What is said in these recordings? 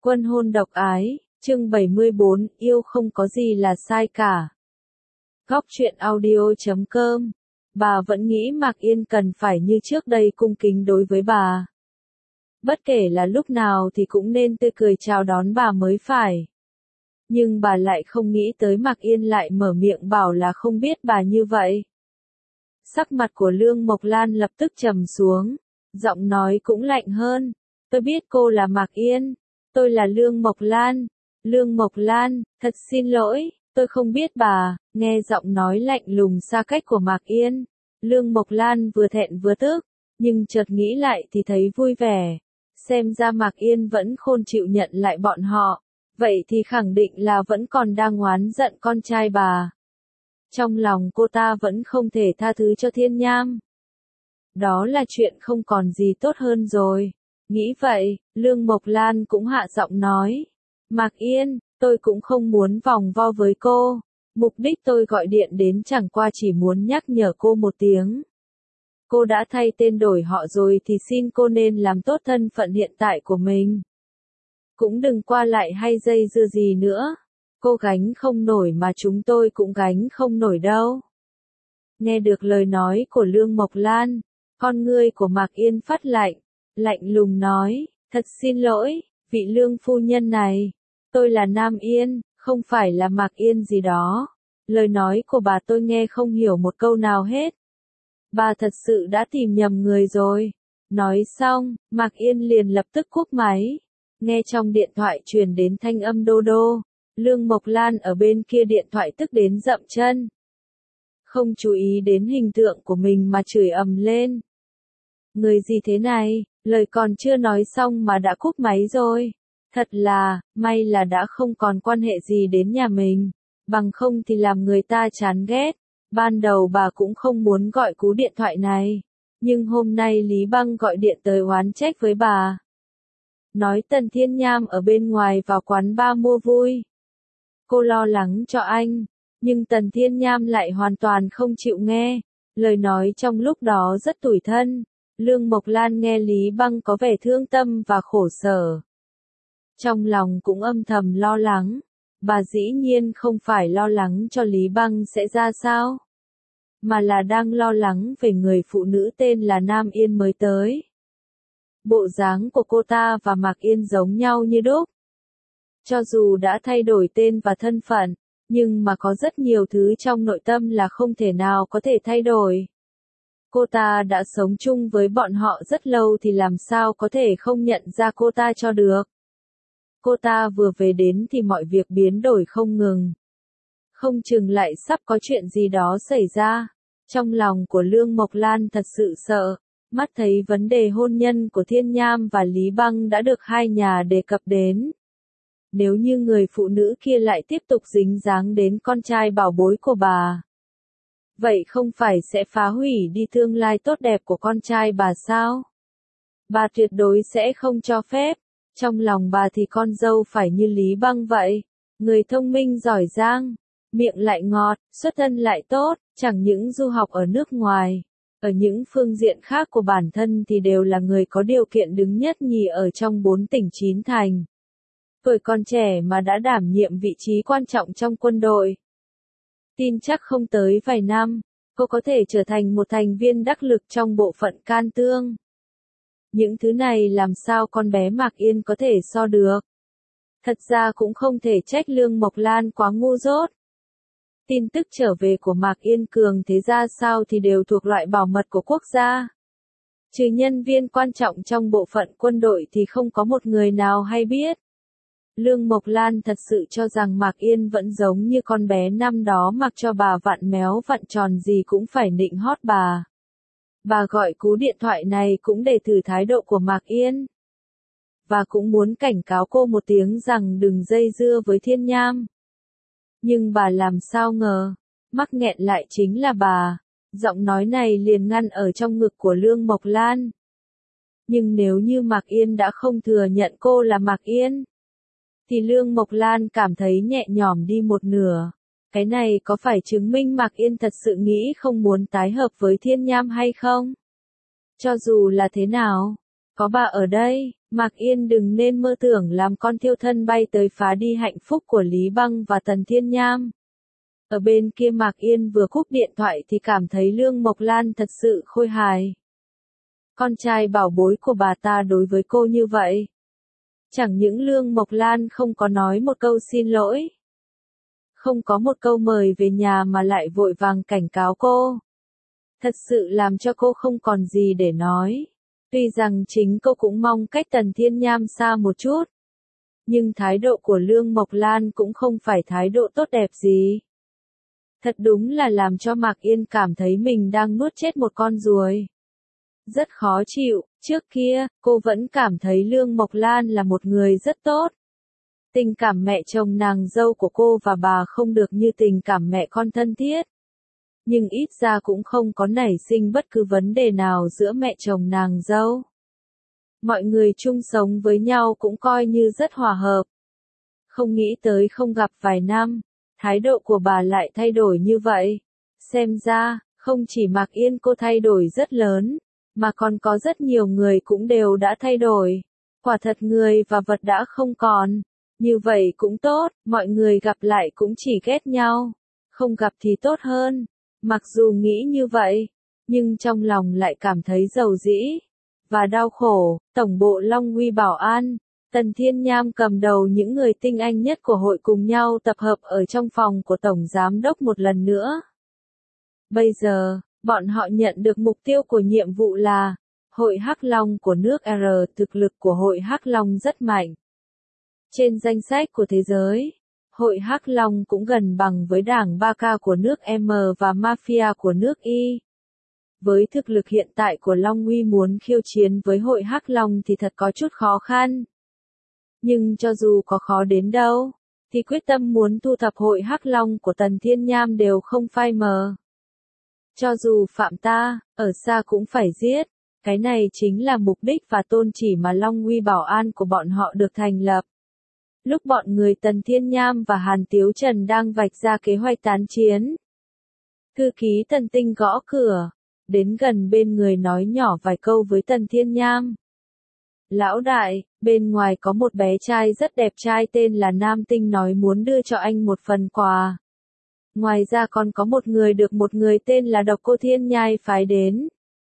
Quân hôn độc ái, chương 74, yêu không có gì là sai cả. Góc truyện audio.com. Bà vẫn nghĩ Mạc Yên cần phải như trước đây cung kính đối với bà. Bất kể là lúc nào thì cũng nên tươi cười chào đón bà mới phải. Nhưng bà lại không nghĩ tới Mạc Yên lại mở miệng bảo là không biết bà như vậy. Sắc mặt của Lương Mộc Lan lập tức trầm xuống, giọng nói cũng lạnh hơn. Tôi biết cô là Mạc Yên. Tôi là Lương Mộc Lan. Lương Mộc Lan, thật xin lỗi, tôi không biết bà. Nghe giọng nói lạnh lùng xa cách của Mạc Yên, Lương Mộc Lan vừa thẹn vừa tức, nhưng chợt nghĩ lại thì thấy vui vẻ. Xem ra Mạc Yên vẫn khôn chịu nhận lại bọn họ, vậy thì khẳng định là vẫn còn đang oán giận con trai bà. Trong lòng cô ta vẫn không thể tha thứ cho Thiên Nham. Đó là chuyện không còn gì tốt hơn rồi. Nghĩ vậy, Lương Mộc Lan cũng hạ giọng nói. Mạc Yên, tôi cũng không muốn vòng vo với cô. Mục đích tôi gọi điện đến chẳng qua chỉ muốn nhắc nhở cô một tiếng. Cô đã thay tên đổi họ rồi thì xin cô nên làm tốt thân phận hiện tại của mình. Cũng đừng qua lại hay dây dưa gì nữa. Cô gánh không nổi mà chúng tôi cũng gánh không nổi đâu. Nghe được lời nói của Lương Mộc Lan, con ngươi của Mạc Yên phát lạnh. Lạnh lùng nói, thật xin lỗi, vị Lương phu nhân này, tôi là Nam Yên, không phải là Mạc Yên gì đó. Lời nói của bà tôi nghe không hiểu một câu nào hết. Bà thật sự đã tìm nhầm người rồi. Nói xong, Mạc Yên liền lập tức cúp máy. Nghe trong điện thoại truyền đến thanh âm đô đô, Lương Mộc Lan ở bên kia điện thoại tức đến dậm chân. Không chú ý đến hình tượng của mình mà chửi ầm lên. Người gì thế này? Lời còn chưa nói xong mà đã cúp máy rồi. Thật là, may là đã không còn quan hệ gì đến nhà mình. Bằng không thì làm người ta chán ghét. Ban đầu bà cũng không muốn gọi cú điện thoại này. Nhưng hôm nay Lý Băng gọi điện tới oán trách với bà. Nói Tần Thiên Nham ở bên ngoài vào quán bar mua vui. Cô lo lắng cho anh. Nhưng Tần Thiên Nham lại hoàn toàn không chịu nghe. Lời nói trong lúc đó rất tủi thân. Lương Mộc Lan nghe Lý Băng có vẻ thương tâm và khổ sở. Trong lòng cũng âm thầm lo lắng. Bà dĩ nhiên không phải lo lắng cho Lý Băng sẽ ra sao, mà là đang lo lắng về người phụ nữ tên là Nam Yên mới tới. Bộ dáng của cô ta và Mạc Yên giống nhau như đúc. Cho dù đã thay đổi tên và thân phận, nhưng mà có rất nhiều thứ trong nội tâm là không thể nào có thể thay đổi. Cô ta đã sống chung với bọn họ rất lâu thì làm sao có thể không nhận ra cô ta cho được. Cô ta vừa về đến thì mọi việc biến đổi không ngừng. Không chừng lại sắp có chuyện gì đó xảy ra. Trong lòng của Lương Mộc Lan thật sự sợ. Mắt thấy vấn đề hôn nhân của Thiên Nham và Lý Băng đã được hai nhà đề cập đến. Nếu như người phụ nữ kia lại tiếp tục dính dáng đến con trai bảo bối của bà, vậy không phải sẽ phá hủy đi tương lai tốt đẹp của con trai bà sao? Bà tuyệt đối sẽ không cho phép. Trong lòng bà thì con dâu phải như Lý Băng vậy. Người thông minh giỏi giang, miệng lại ngọt, xuất thân lại tốt, chẳng những du học ở nước ngoài. Ở những phương diện khác của bản thân thì đều là người có điều kiện đứng nhất nhì ở trong 4 tỉnh 9 thành. Tuổi còn trẻ mà đã đảm nhiệm vị trí quan trọng trong quân đội. Tin chắc không tới vài năm, cô có thể trở thành một thành viên đắc lực trong bộ phận can tương. Những thứ này làm sao con bé Mạc Yên có thể so được. Thật ra cũng không thể trách Lương Mộc Lan quá ngu dốt. Tin tức trở về của Mạc Yên Cường thế ra sao thì đều thuộc loại bảo mật của quốc gia. Trừ nhân viên quan trọng trong bộ phận quân đội thì không có một người nào hay biết. Lương Mộc Lan thật sự cho rằng Mạc Yên vẫn giống như con bé năm đó mặc cho bà vặn méo vặn tròn gì cũng phải nịnh hót bà. Bà gọi cú điện thoại này cũng để thử thái độ của Mạc Yên. Và cũng muốn cảnh cáo cô một tiếng rằng đừng dây dưa với Thiên Nham. Nhưng bà làm sao ngờ, mắc nghẹn lại chính là bà. Giọng nói này liền ngăn ở trong ngực của Lương Mộc Lan. Nhưng nếu như Mạc Yên đã không thừa nhận cô là Mạc Yên, thì Lương Mộc Lan cảm thấy nhẹ nhõm đi một nửa. Cái này có phải chứng minh Mạc Yên thật sự nghĩ không muốn tái hợp với Thiên Nham hay không? Cho dù là thế nào, có bà ở đây, Mạc Yên đừng nên mơ tưởng làm con thiêu thân bay tới phá đi hạnh phúc của Lý Băng và Tần Thiên Nham. Ở bên kia Mạc Yên vừa cúp điện thoại thì cảm thấy Lương Mộc Lan thật sự khôi hài. Con trai bảo bối của bà ta đối với cô như vậy. Chẳng những Lương Mộc Lan không có nói một câu xin lỗi. Không có một câu mời về nhà mà lại vội vàng cảnh cáo cô. Thật sự làm cho cô không còn gì để nói. Tuy rằng chính cô cũng mong cách Tần Thiên Nham xa một chút. Nhưng thái độ của Lương Mộc Lan cũng không phải thái độ tốt đẹp gì. Thật đúng là làm cho Mạc Yên cảm thấy mình đang nuốt chết một con ruồi. Rất khó chịu, trước kia, cô vẫn cảm thấy Lương Mộc Lan là một người rất tốt. Tình cảm mẹ chồng nàng dâu của cô và bà không được như tình cảm mẹ con thân thiết. Nhưng ít ra cũng không có nảy sinh bất cứ vấn đề nào giữa mẹ chồng nàng dâu. Mọi người chung sống với nhau cũng coi như rất hòa hợp. Không nghĩ tới không gặp vài năm, thái độ của bà lại thay đổi như vậy. Xem ra, không chỉ Mạc Yên cô thay đổi rất lớn, mà còn có rất nhiều người cũng đều đã thay đổi. Quả thật người và vật đã không còn. Như vậy cũng tốt, mọi người gặp lại cũng chỉ ghét nhau. Không gặp thì tốt hơn. Mặc dù nghĩ như vậy, nhưng trong lòng lại cảm thấy dầu dĩ và đau khổ. Tổng bộ Long Uy Bảo An, Tần Thiên Nham cầm đầu những người tinh anh nhất của hội cùng nhau tập hợp ở trong phòng của Tổng Giám đốc một lần nữa. Bây giờ, bọn họ nhận được mục tiêu của nhiệm vụ là Hội Hắc Long của nước R. Thực lực của Hội Hắc Long rất mạnh. Trên danh sách của thế giới, Hội Hắc Long cũng gần bằng với đảng Baka của nước M và Mafia của nước Y. Với thực lực hiện tại của Long Uy muốn khiêu chiến với Hội Hắc Long thì thật có chút khó khăn. Nhưng cho dù có khó đến đâu, thì quyết tâm muốn thu thập Hội Hắc Long của Tần Thiên Nham đều không phai mờ. Cho dù phạm ta, ở xa cũng phải giết. Cái này chính là mục đích và tôn chỉ mà Long Uy Bảo An của bọn họ được thành lập. Lúc bọn người Tần Thiên Nham và Hàn Tiếu Trần đang vạch ra kế hoạch tán chiến, thư ký Tần Tinh gõ cửa, đến gần bên người nói nhỏ vài câu với Tần Thiên Nham. Lão đại, bên ngoài có một bé trai rất đẹp trai tên là Nam Tinh nói muốn đưa cho anh một phần quà. Ngoài ra còn có một người được một người tên là Độc Cô Thiên Nhai phái đến.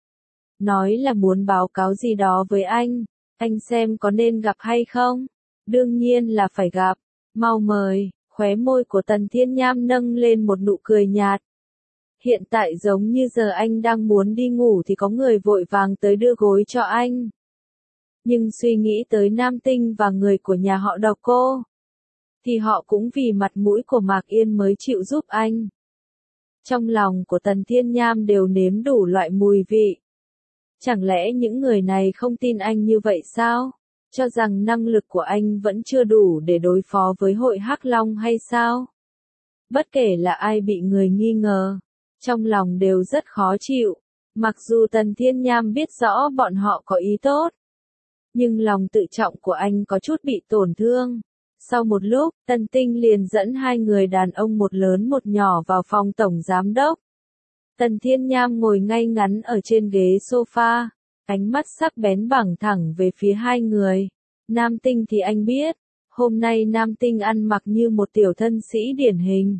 Nói là muốn báo cáo gì đó với anh xem có nên gặp hay không? Đương nhiên là phải gặp, mau mời. Khóe môi của Tần Thiên Nham nâng lên một nụ cười nhạt. Hiện tại giống như giờ anh đang muốn đi ngủ thì có người vội vàng tới đưa gối cho anh. Nhưng suy nghĩ tới Nam Tinh và người của nhà họ Độc Cô, thì họ cũng vì mặt mũi của Mạc Yên mới chịu giúp anh. Trong lòng của Tần Thiên Nham đều nếm đủ loại mùi vị. Chẳng lẽ những người này không tin anh như vậy sao? Cho rằng năng lực của anh vẫn chưa đủ để đối phó với Hội Hắc Long hay sao? Bất kể là ai bị người nghi ngờ, trong lòng đều rất khó chịu. Mặc dù Tần Thiên Nham biết rõ bọn họ có ý tốt, nhưng lòng tự trọng của anh có chút bị tổn thương. Sau một lúc, Tần Tinh liền dẫn hai người đàn ông một lớn một nhỏ vào phòng tổng giám đốc. Tần Thiên Nham ngồi ngay ngắn ở trên ghế sofa, ánh mắt sắc bén bằng thẳng về phía hai người. Nam Tinh thì anh biết, hôm nay Nam Tinh ăn mặc như một tiểu thân sĩ điển hình.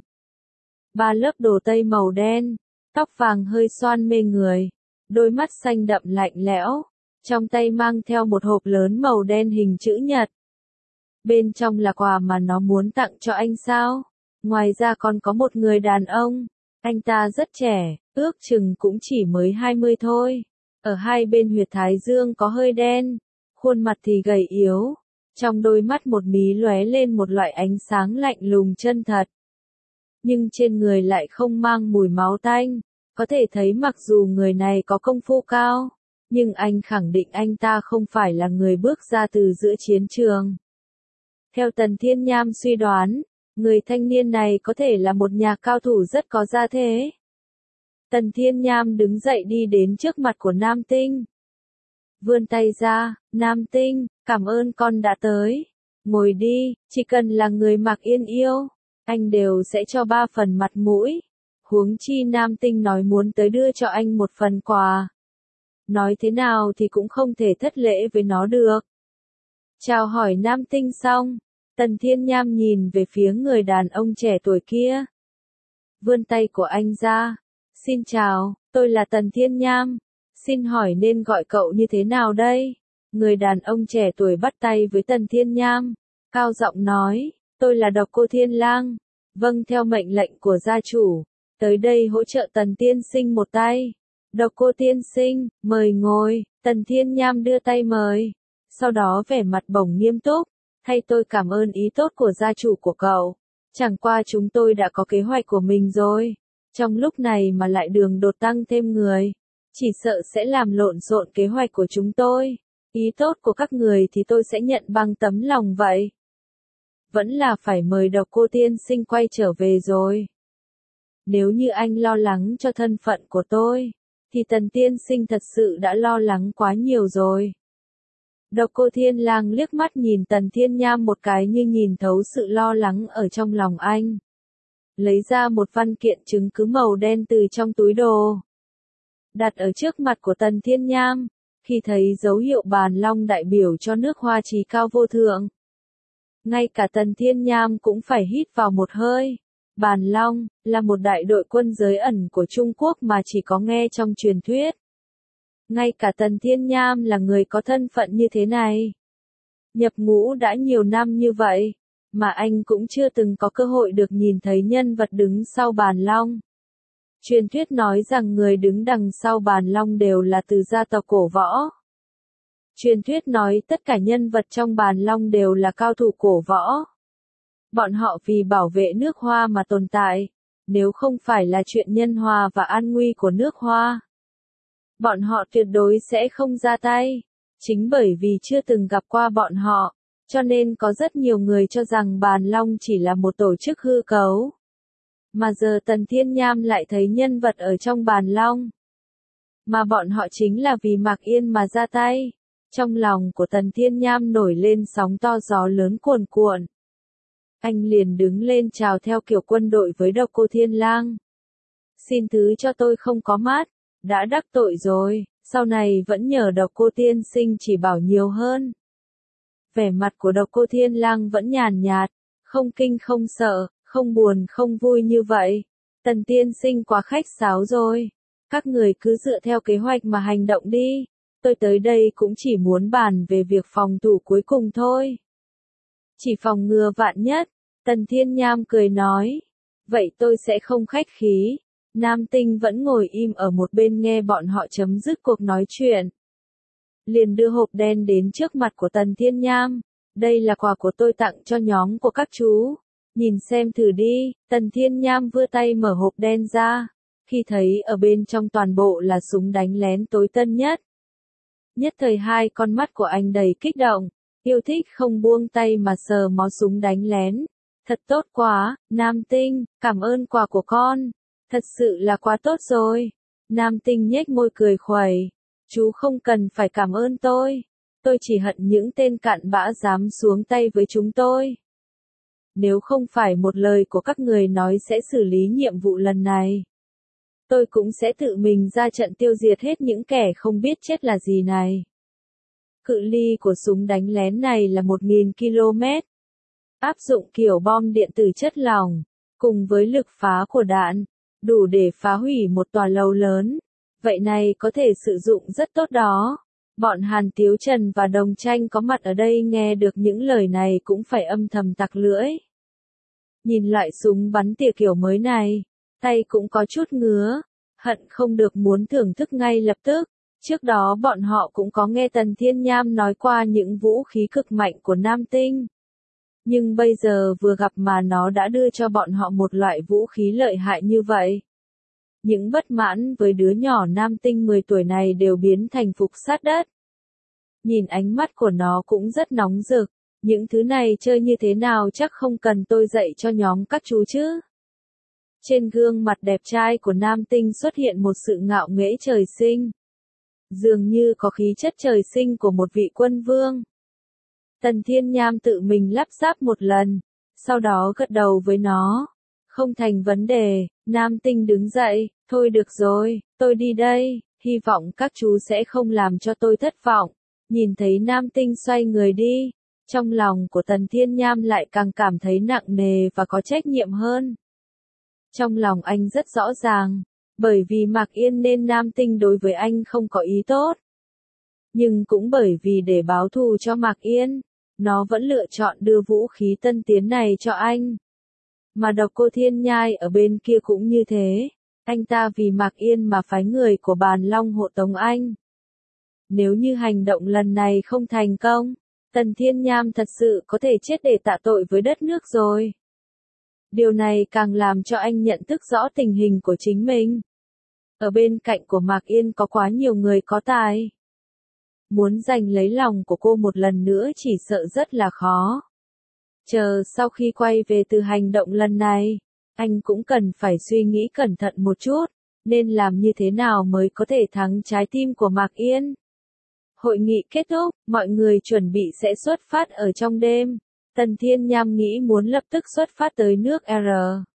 3 lớp đồ tây màu đen, tóc vàng hơi xoăn mê người, đôi mắt xanh đậm lạnh lẽo, trong tay mang theo một hộp lớn màu đen hình chữ nhật. Bên trong là quà mà nó muốn tặng cho anh sao? Ngoài ra còn có một người đàn ông, anh ta rất trẻ, ước chừng cũng chỉ mới 20 thôi. Ở hai bên huyệt thái dương có hơi đen, khuôn mặt thì gầy yếu, trong đôi mắt một mí lóe lên một loại ánh sáng lạnh lùng chân thật. Nhưng trên người lại không mang mùi máu tanh, có thể thấy mặc dù người này có công phu cao, nhưng anh khẳng định anh ta không phải là người bước ra từ giữa chiến trường. Theo Tần Thiên Nham suy đoán, người thanh niên này có thể là một nhà cao thủ rất có gia thế. Tần Thiên Nham đứng dậy đi đến trước mặt của Nam Tinh. Vươn tay ra, Nam Tinh, cảm ơn con đã tới. Ngồi đi, chỉ cần là người Mạc Yên yêu, anh đều sẽ cho 3 phần mặt mũi. Huống chi Nam Tinh nói muốn tới đưa cho anh một phần quà. Nói thế nào thì cũng không thể thất lễ với nó được. Chào hỏi nam tinh xong, Tần Thiên Nham nhìn về phía người đàn ông trẻ tuổi kia. Vươn tay của anh ra. Xin chào, tôi là Tần Thiên Nham. Xin hỏi nên gọi cậu như thế nào đây? Người đàn ông trẻ tuổi bắt tay với Tần Thiên Nham. Cao giọng nói, tôi là Độc Cô Thiên Lang. Vâng, theo mệnh lệnh của gia chủ. Tới đây hỗ trợ Tần tiên sinh một tay. Độc Cô tiên sinh, mời ngồi. Tần Thiên Nham đưa tay mời. Sau đó vẻ mặt bỗng nghiêm túc. Thay tôi cảm ơn ý tốt của gia chủ của cậu. Chẳng qua chúng tôi đã có kế hoạch của mình rồi. Trong lúc này mà lại đường đột tăng thêm người. Chỉ sợ sẽ làm lộn xộn kế hoạch của chúng tôi. Ý tốt của các người thì tôi sẽ nhận bằng tấm lòng vậy. Vẫn là phải mời Độc Cô tiên sinh quay trở về rồi. Nếu như anh lo lắng cho thân phận của tôi, thì Tần tiên sinh thật sự đã lo lắng quá nhiều rồi. Độc Cô Thiên Lang liếc mắt nhìn Tần Thiên Nham một cái như nhìn thấu sự lo lắng ở trong lòng anh. Lấy ra một văn kiện chứng cứ màu đen từ trong túi đồ. Đặt ở trước mặt của Tần Thiên Nham, khi thấy dấu hiệu bàn long đại biểu cho nước Hoa trí cao vô thượng. Ngay cả Tần Thiên Nham cũng phải hít vào một hơi. Bàn long, là một đại đội quân giới ẩn của Trung Quốc mà chỉ có nghe trong truyền thuyết. Ngay cả Tần Thiên Nham là người có thân phận như thế này. Nhập ngũ đã nhiều năm như vậy, mà anh cũng chưa từng có cơ hội được nhìn thấy nhân vật đứng sau bàn long. Truyền thuyết nói rằng người đứng đằng sau bàn long đều là từ gia tộc cổ võ. Truyền thuyết nói tất cả nhân vật trong bàn long đều là cao thủ cổ võ. Bọn họ vì bảo vệ nước Hoa mà tồn tại, nếu không phải là chuyện nhân hòa và an nguy của nước Hoa. Bọn họ tuyệt đối sẽ không ra tay. Chính bởi vì chưa từng gặp qua bọn họ, cho nên có rất nhiều người cho rằng bàn long chỉ là một tổ chức hư cấu. Mà giờ Tần Thiên Nham lại thấy nhân vật ở trong bàn long. Mà bọn họ chính là vì Mạc Yên mà ra tay. Trong lòng của Tần Thiên Nham nổi lên sóng to gió lớn cuồn cuộn. Anh liền đứng lên chào theo kiểu quân đội với Độc Cô Thiên Lang. Xin thứ cho tôi không có mắt, đã đắc tội rồi, sau này vẫn nhờ Độc Cô tiên sinh chỉ bảo nhiều hơn. Vẻ mặt của Độc Cô Thiên Lang vẫn nhàn nhạt, không kinh không sợ, không buồn không vui như vậy. Tần tiên sinh quá khách sáo rồi. Các người cứ dựa theo kế hoạch mà hành động đi. Tôi tới đây cũng chỉ muốn bàn về việc phòng thủ cuối cùng thôi. Chỉ phòng ngừa vạn nhất. Tần Thiên Nham cười nói. Vậy tôi sẽ không khách khí. Nam Tinh vẫn ngồi im ở một bên nghe bọn họ chấm dứt cuộc nói chuyện. Liền đưa hộp đen đến trước mặt của Tần Thiên Nham. Đây là quà của tôi tặng cho nhóm của các chú. Nhìn xem thử đi. Tần Thiên Nham vươn tay mở hộp đen ra. Khi thấy ở bên trong toàn bộ là súng đánh lén tối tân nhất. Nhất thời hai con mắt của anh đầy kích động. Yêu thích không buông tay mà sờ mó súng đánh lén. Thật tốt quá, Nam Tinh, cảm ơn quà của con. Thật sự là quá tốt rồi. Nam Tinh nhếch môi cười khuẩy. Chú không cần phải cảm ơn tôi. Tôi chỉ hận những tên cặn bã dám xuống tay với chúng tôi. Nếu không phải một lời của các người nói sẽ xử lý nhiệm vụ lần này, tôi cũng sẽ tự mình ra trận tiêu diệt hết những kẻ không biết chết là gì này. Cự ly của súng đánh lén này là 1.000 km. Áp dụng kiểu bom điện tử chất lỏng, cùng với lực phá của đạn, đủ để phá hủy một tòa lầu lớn. Vậy này có thể sử dụng rất tốt đó. Bọn Hàn Tiếu Trần và Đồng Tranh có mặt ở đây nghe được những lời này cũng phải âm thầm tặc lưỡi. Nhìn loại súng bắn tỉa kiểu mới này, tay cũng có chút ngứa, hận không được muốn thưởng thức ngay lập tức. Trước đó bọn họ cũng có nghe Tần Thiên Nham nói qua những vũ khí cực mạnh của Nam Tinh. Nhưng bây giờ vừa gặp mà nó đã đưa cho bọn họ một loại vũ khí lợi hại như vậy. Những bất mãn với đứa nhỏ Nam Tinh 10 tuổi này đều biến thành phục sát đất. Nhìn ánh mắt của nó cũng rất nóng rực. Những thứ này chơi như thế nào chắc không cần tôi dạy cho nhóm các chú chứ. Trên gương mặt đẹp trai của Nam Tinh xuất hiện một sự ngạo nghễ trời sinh. Dường như có khí chất trời sinh của một vị quân vương. Tần Thiên Nham tự mình lắp ráp một lần, sau đó gật đầu với nó. Không thành vấn đề, Nam Tinh đứng dậy, thôi được rồi, tôi đi đây, hy vọng các chú sẽ không làm cho tôi thất vọng. Nhìn thấy Nam Tinh xoay người đi, Trong lòng của Tần Thiên Nham lại càng cảm thấy nặng nề và có trách nhiệm hơn. Trong lòng anh rất rõ ràng, bởi vì Mạc Yên nên Nam Tinh đối với anh không có ý tốt. Nhưng cũng bởi vì để báo thù cho Mạc Yên, nó vẫn lựa chọn đưa vũ khí tân tiến này cho anh. Mà Độc Cô Thiên Nhai ở bên kia cũng như thế, anh ta vì Mạc Yên mà phái người của Bàn Long hộ tống anh. Nếu như hành động lần này không thành công, Tần Thiên Nham thật sự có thể chết để tạ tội với đất nước rồi. Điều này càng làm cho anh nhận thức rõ tình hình của chính mình. Ở bên cạnh của Mạc Yên có quá nhiều người có tài. Muốn giành lấy lòng của cô một lần nữa chỉ sợ rất là khó. Chờ sau khi quay về từ hành động lần này, anh cũng cần phải suy nghĩ cẩn thận một chút, nên làm như thế nào mới có thể thắng trái tim của Mạc Yên. Hội nghị kết thúc, mọi người chuẩn bị sẽ xuất phát ở trong đêm. Tần Thiên Nham nghĩ muốn lập tức xuất phát tới nước R.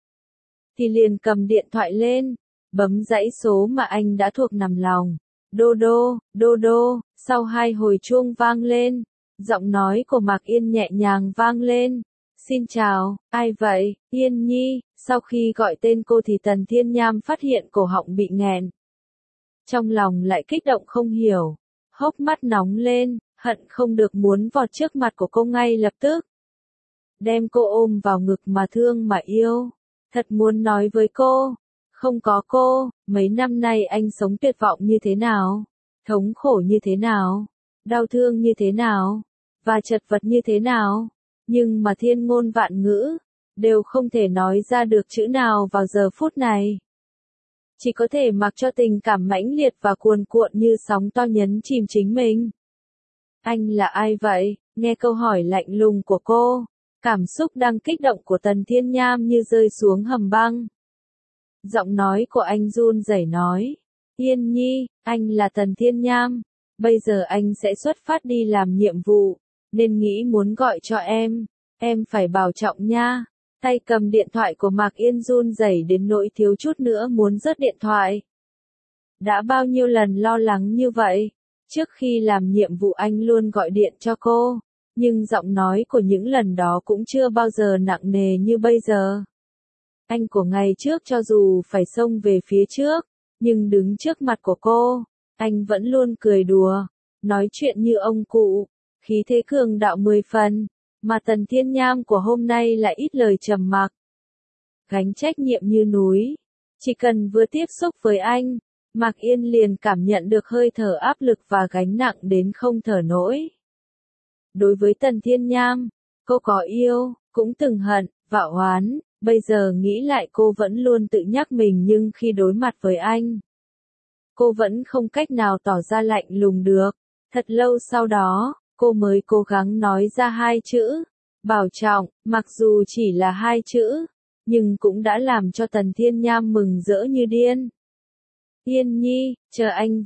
Thì liền cầm điện thoại lên, bấm dãy số mà anh đã thuộc nằm lòng. Đô đô, đô đô, sau 2 hồi chuông vang lên, giọng nói của Mạc Yên nhẹ nhàng vang lên. Xin chào, ai vậy, Yên Nhi, sau khi gọi tên cô thì Tần Thiên Nham phát hiện cổ họng bị nghẹn. Trong lòng lại kích động không hiểu, hốc mắt nóng lên, hận không được muốn vọt trước mặt của cô ngay lập tức. Đem cô ôm vào ngực mà thương mà yêu, thật muốn nói với cô, không có cô, mấy năm nay anh sống tuyệt vọng như thế nào, thống khổ như thế nào, đau thương như thế nào, và chật vật như thế nào, nhưng mà thiên ngôn vạn ngữ, đều không thể nói ra được chữ nào vào giờ phút này. Chỉ có thể mặc cho tình cảm mãnh liệt và cuồn cuộn như sóng to nhấn chìm chính mình. Anh là ai vậy? Nghe câu hỏi lạnh lùng của cô, cảm xúc đang kích động của Tần Thiên Nham như rơi xuống hầm băng. Giọng nói của anh run rẩy nói, Yên Nhi, anh là Tần Thiên Nham, bây giờ anh sẽ xuất phát đi làm nhiệm vụ, nên nghĩ muốn gọi cho em phải bảo trọng nha. Tay cầm điện thoại của Mạc Yên run rẩy đến nỗi thiếu chút nữa muốn rớt điện thoại. Đã bao nhiêu lần lo lắng như vậy, trước khi làm nhiệm vụ anh luôn gọi điện cho cô, nhưng giọng nói của những lần đó cũng chưa bao giờ nặng nề như bây giờ. Anh của ngày trước cho dù phải xông về phía trước, nhưng đứng trước mặt của cô, anh vẫn luôn cười đùa, nói chuyện như ông cụ, khí thế cường đạo 10 phần, mà Tần Thiên Nham của hôm nay lại ít lời trầm mặc. Gánh trách nhiệm như núi, chỉ cần vừa tiếp xúc với anh, Mạc Yên liền cảm nhận được hơi thở áp lực và gánh nặng đến không thở nổi. Đối với Tần Thiên Nham, cô có yêu, cũng từng hận, và oán, bây giờ nghĩ lại cô vẫn luôn tự nhắc mình nhưng khi đối mặt với anh, cô vẫn không cách nào tỏ ra lạnh lùng được. Thật lâu sau đó, cô mới cố gắng nói ra 2 chữ, bảo trọng, mặc dù chỉ là 2 chữ, nhưng cũng đã làm cho Tần Thiên Nham mừng rỡ như điên. Yên Nhi, chờ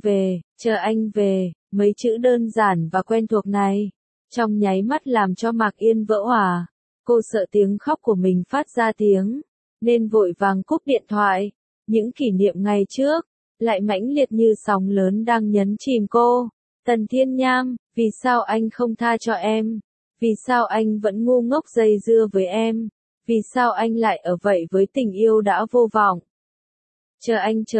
anh về, mấy chữ đơn giản và quen thuộc này, trong nháy mắt làm cho Mạc Yên vỡ òa. Cô sợ tiếng khóc của mình phát ra tiếng, nên vội vàng cúp điện thoại. Những kỷ niệm ngày trước, lại mãnh liệt như sóng lớn đang nhấn chìm cô. Tần Thiên Nham, vì sao anh không tha cho em? Vì sao anh vẫn ngu ngốc dây dưa với em? Vì sao anh lại ở vậy với tình yêu đã vô vọng? Chờ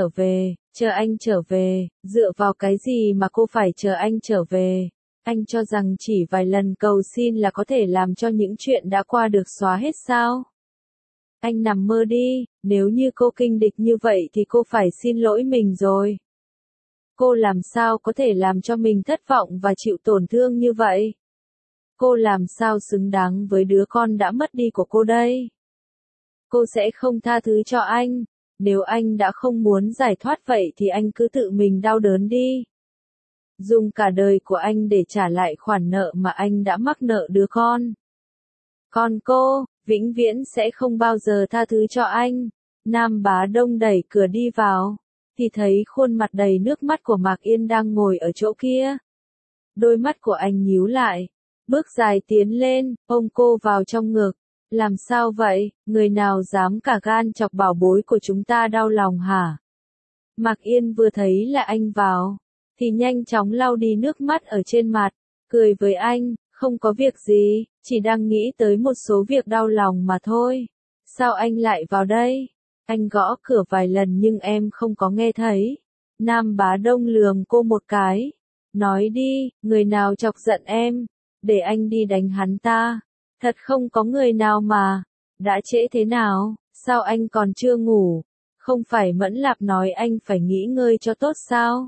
anh trở về, dựa vào cái gì mà cô phải chờ anh trở về? Anh cho rằng chỉ vài lần cầu xin là có thể làm cho những chuyện đã qua được xóa hết sao? Anh nằm mơ đi, nếu như cô kinh địch như vậy thì cô phải xin lỗi mình rồi. Cô làm sao có thể làm cho mình thất vọng và chịu tổn thương như vậy? Cô làm sao xứng đáng với đứa con đã mất đi của cô đây? Cô sẽ không tha thứ cho anh. Nếu anh đã không muốn giải thoát vậy thì anh cứ tự mình đau đớn đi. Dùng cả đời của anh để trả lại khoản nợ mà anh đã mắc nợ đứa con. Còn cô, vĩnh viễn sẽ không bao giờ tha thứ cho anh. Nam Bá Đông đẩy cửa đi vào, thì thấy khuôn mặt đầy nước mắt của Mạc Yên đang ngồi ở chỗ kia. Đôi mắt của anh nhíu lại, bước dài tiến lên, ôm cô vào trong ngực. Làm sao vậy, người nào dám cả gan chọc bảo bối của chúng ta đau lòng hả? Mạc Yên vừa thấy là anh vào, thì nhanh chóng lau đi nước mắt ở trên mặt, cười với anh, Không có việc gì, chỉ đang nghĩ tới một số việc đau lòng mà thôi. Sao anh lại vào đây? Anh gõ cửa vài lần nhưng em không có nghe thấy. Nam Bá Đông lườm cô một cái. Nói đi, người nào chọc giận em? Để anh đi đánh hắn ta. Thật không có người nào mà. Đã trễ thế nào, sao anh còn chưa ngủ? Không phải Mẫn Lạp nói anh phải nghỉ ngơi cho tốt sao?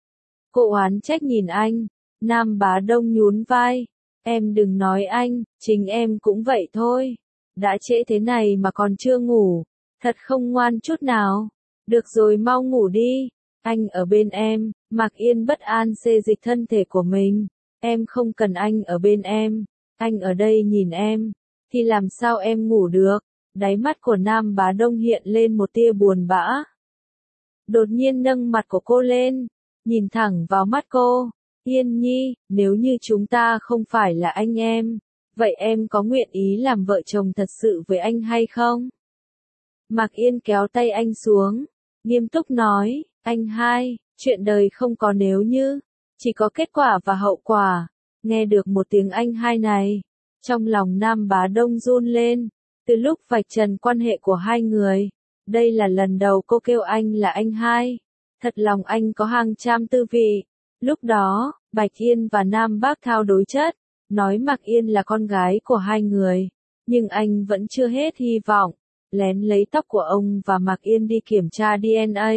Cô oán trách nhìn anh. Nam Bá Đông nhún vai. Em đừng nói anh, chính em cũng vậy thôi. Đã trễ thế này mà còn chưa ngủ. Thật không ngoan chút nào. Được rồi mau ngủ đi. Anh ở bên em, Mạc Yên bất an xê dịch thân thể của mình. Em không cần anh ở bên em. Anh ở đây nhìn em. Thì làm sao em ngủ được? Đáy mắt của Nam Bá Đông hiện lên một tia buồn bã. Đột nhiên nâng mặt của cô lên. Nhìn thẳng vào mắt cô. Yên Nhi, nếu như chúng ta không phải là anh em, vậy em có nguyện ý làm vợ chồng thật sự với anh hay không? Mạc Yên kéo tay anh xuống, nghiêm túc nói, anh hai, chuyện đời không có nếu như, chỉ có kết quả và hậu quả. Nghe được một tiếng anh hai này, trong lòng Nam Bá Đông run lên, từ lúc vạch trần quan hệ của hai người, đây là lần đầu cô kêu anh là anh hai. Thật lòng anh có hàng trăm tư vị. Lúc đó, Bạch Yên và Nam Bác Thao đối chất, nói Mạc Yên là con gái của hai người, nhưng anh vẫn chưa hết hy vọng, lén lấy tóc của ông và Mạc Yên đi kiểm tra DNA.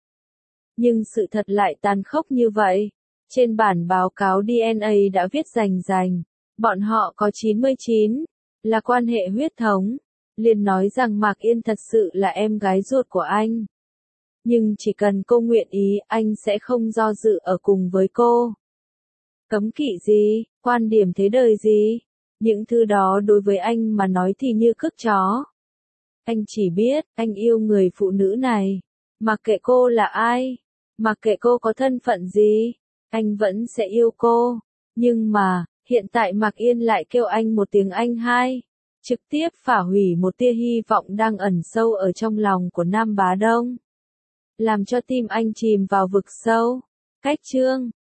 Nhưng sự thật lại tàn khốc như vậy. Trên bản báo cáo DNA đã viết rành, bọn họ có 99, là quan hệ huyết thống, liền nói rằng Mạc Yên thật sự là em gái ruột của anh. Nhưng chỉ cần cô nguyện ý, anh sẽ không do dự ở cùng với cô. Cấm kỵ gì, quan điểm thế đời gì, những thứ đó đối với anh mà nói thì như cước chó. Anh chỉ biết, anh yêu người phụ nữ này. Mặc kệ cô là ai, mặc kệ cô có thân phận gì, anh vẫn sẽ yêu cô. Nhưng mà, hiện tại Mạc Yên lại kêu anh một tiếng anh hai, trực tiếp phá hủy một tia hy vọng đang ẩn sâu ở trong lòng của Nam Bá Đông. Làm cho tim anh chìm vào vực sâu. Cách chương